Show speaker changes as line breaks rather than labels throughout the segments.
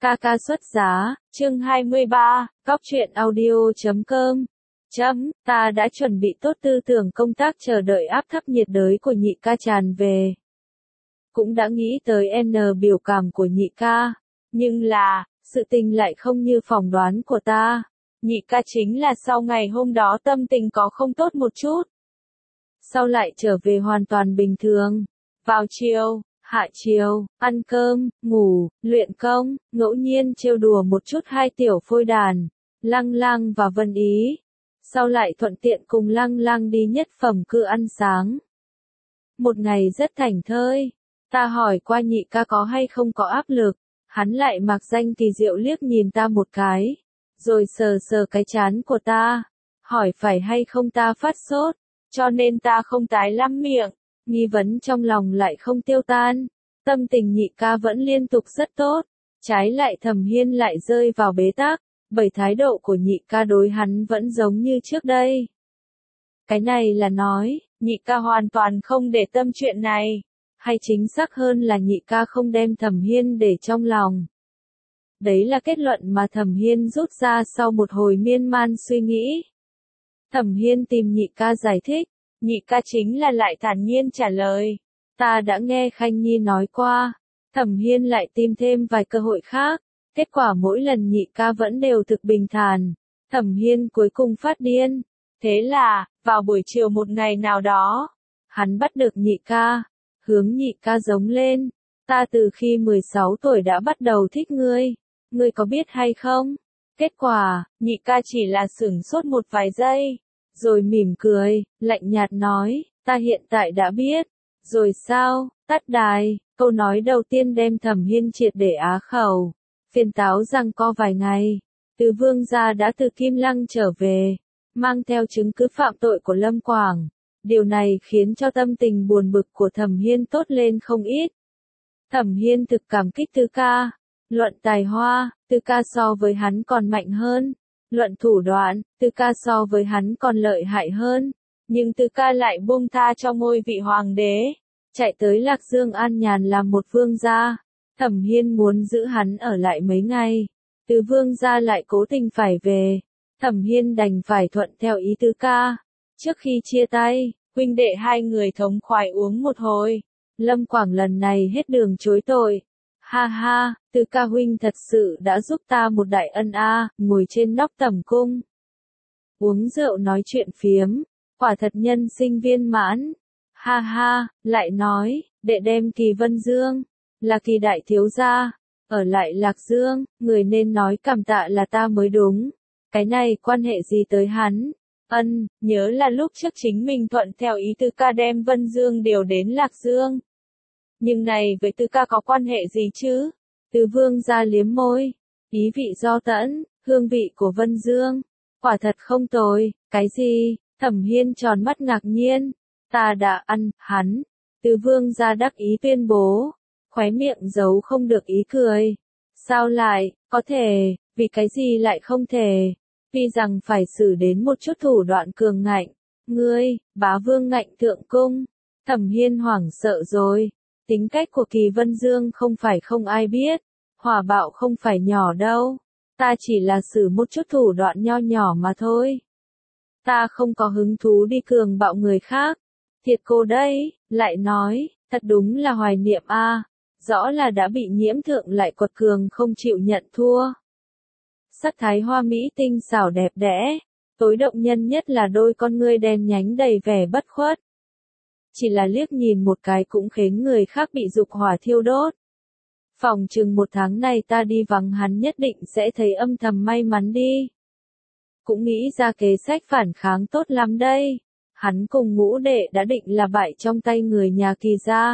Ca ca xuất giá, chương 23, Cóc truyện audio.com. Ta đã chuẩn bị tốt tư tưởng công tác chờ đợi áp thấp nhiệt đới của nhị ca tràn về. Cũng đã nghĩ tới N biểu cảm của nhị ca, nhưng là, sự tình lại không như phỏng đoán của ta. Nhị ca chính là sau ngày hôm đó tâm tình có không tốt một chút. Sau lại trở về hoàn toàn bình thường. Vào chiều, hạ chiều, ăn cơm, ngủ, luyện công, ngẫu nhiên trêu đùa một chút hai tiểu phôi đàn, Lăng Lăng và Vân Ý. Sau lại thuận tiện cùng Lăng Lăng đi nhất phẩm cư ăn sáng. Một ngày rất thảnh thơi, ta hỏi qua nhị ca có hay không có áp lực, hắn lại mặc danh kỳ diệu liếc nhìn ta một cái, rồi sờ sờ cái trán của ta, hỏi phải hay không ta phát sốt, cho nên ta không tái lắm miệng. Nghi vấn trong lòng lại không tiêu tan, tâm tình nhị ca vẫn liên tục rất tốt, trái lại Thẩm Hiên lại rơi vào bế tắc, bởi thái độ của nhị ca đối hắn vẫn giống như trước đây. Cái này là nói, nhị ca hoàn toàn không để tâm chuyện này, hay chính xác hơn là nhị ca không đem Thẩm Hiên để trong lòng. Đấy là kết luận mà Thẩm Hiên rút ra sau một hồi miên man suy nghĩ. Thẩm Hiên tìm nhị ca giải thích. Nhị ca chính là lại thản nhiên trả lời. Ta đã nghe Khanh Nhi nói qua. Thẩm Hiên lại tìm thêm vài cơ hội khác. Kết quả mỗi lần nhị ca vẫn đều thực bình thản. Thẩm Hiên cuối cùng phát điên. Thế là, vào buổi chiều một ngày nào đó, hắn bắt được nhị ca. Hướng nhị ca giống lên. Ta từ khi 16 tuổi đã bắt đầu thích ngươi. Ngươi có biết hay không? Kết quả, nhị ca chỉ là sửng sốt một vài giây. Rồi mỉm cười, lạnh nhạt nói, ta hiện tại đã biết. Rồi sao, tắt đài, câu nói đầu tiên đem Thẩm Hiên triệt để á khẩu. Phiền táo giằng co vài ngày, Từ Vương gia đã từ Kim Lăng trở về, mang theo chứng cứ phạm tội của Lâm Quảng. Điều này khiến cho tâm tình buồn bực của Thẩm Hiên tốt lên không ít. Thẩm Hiên thực cảm kích Tư ca. Luận tài hoa, Tư ca so với hắn còn mạnh hơn. Luận thủ đoạn, Tư ca so với hắn còn lợi hại hơn, nhưng Tư ca lại buông tha cho ngôi vị hoàng đế, chạy tới Lạc Dương an nhàn làm một vương gia. Thẩm Hiên muốn giữ hắn ở lại mấy ngày, Từ Vương gia lại cố tình phải về, Thẩm Hiên đành phải thuận theo ý Tư ca. Trước khi chia tay, huynh đệ hai người thống khoái uống một hồi. Lâm Quảng lần này hết đường chối tội. Ha ha, Tư ca huynh thật sự đã giúp ta một đại ân a, ngồi trên nóc tẩm cung. Uống rượu nói chuyện phiếm, quả thật nhân sinh viên mãn. Ha ha, lại nói, đệ đem Kỳ Vân Dương, là Kỳ đại thiếu gia, ở lại Lạc Dương, người nên nói cảm tạ là ta mới đúng. Cái này quan hệ gì tới hắn? Nhớ là lúc trước chính mình thuận theo ý Tư ca đem Vân Dương điều đến Lạc Dương. Nhưng này với Tư ca có quan hệ gì chứ? Từ Vương gia liếm môi, ý vị do tẫn, hương vị của Vân Dương, quả thật không tồi. Cái gì? Thẩm Hiên tròn mắt ngạc nhiên. Ta đã ăn, hắn. Từ Vương gia đắc ý tuyên bố, khóe miệng giấu không được ý cười. Sao lại, có thể, vì cái gì lại không thể? Vì rằng phải xử đến một chút thủ đoạn cường ngạnh. Ngươi, bá vương ngạnh thượng cung. Thẩm Hiên hoảng sợ rồi. Tính cách của Kỳ Vân Dương không phải không ai biết, hỏa bạo không phải nhỏ đâu, ta chỉ là xử một chút thủ đoạn nho nhỏ mà thôi. Ta không có hứng thú đi cường bạo người khác. Thiệt cô đây, lại nói, thật đúng là hoài niệm a, rõ là đã bị nhiễm thượng lại quật cường không chịu nhận thua. Sắc thái hoa mỹ tinh xảo đẹp đẽ, tối động nhân nhất là đôi con ngươi đen nhánh đầy vẻ bất khuất. Chỉ là liếc nhìn một cái cũng khiến người khác bị dục hỏa thiêu đốt. Phòng chừng một tháng này ta đi vắng hắn nhất định sẽ thấy âm thầm may mắn đi. Cũng nghĩ ra kế sách phản kháng tốt lắm đây. Hắn cùng Ngũ đệ đã định là bại trong tay người nhà Kỳ gia.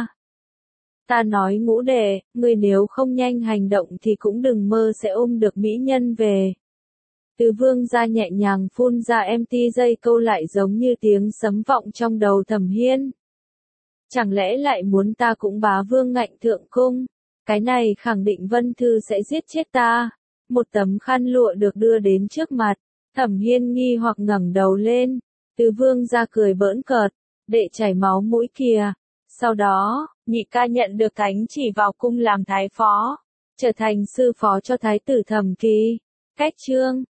Ta nói Ngũ đệ, người nếu không nhanh hành động thì cũng đừng mơ sẽ ôm được mỹ nhân về. Từ Vương gia nhẹ nhàng phun ra dây câu lại giống như tiếng sấm vọng trong đầu Thẩm Hiên. Chẳng lẽ lại muốn ta cũng bá vương ngạnh thượng cung? Cái này khẳng định Vân Thư sẽ giết chết ta. Một tấm khăn lụa được đưa đến trước mặt. Thẩm Hiên nghi hoặc ngẩng đầu lên. Từ Vương gia cười bỡn cợt. Đệ chảy máu mũi kìa. Sau đó, nhị ca nhận được thánh chỉ vào cung làm thái phó. trở thành sư phó cho thái tử Thẩm Kỳ. Cách chương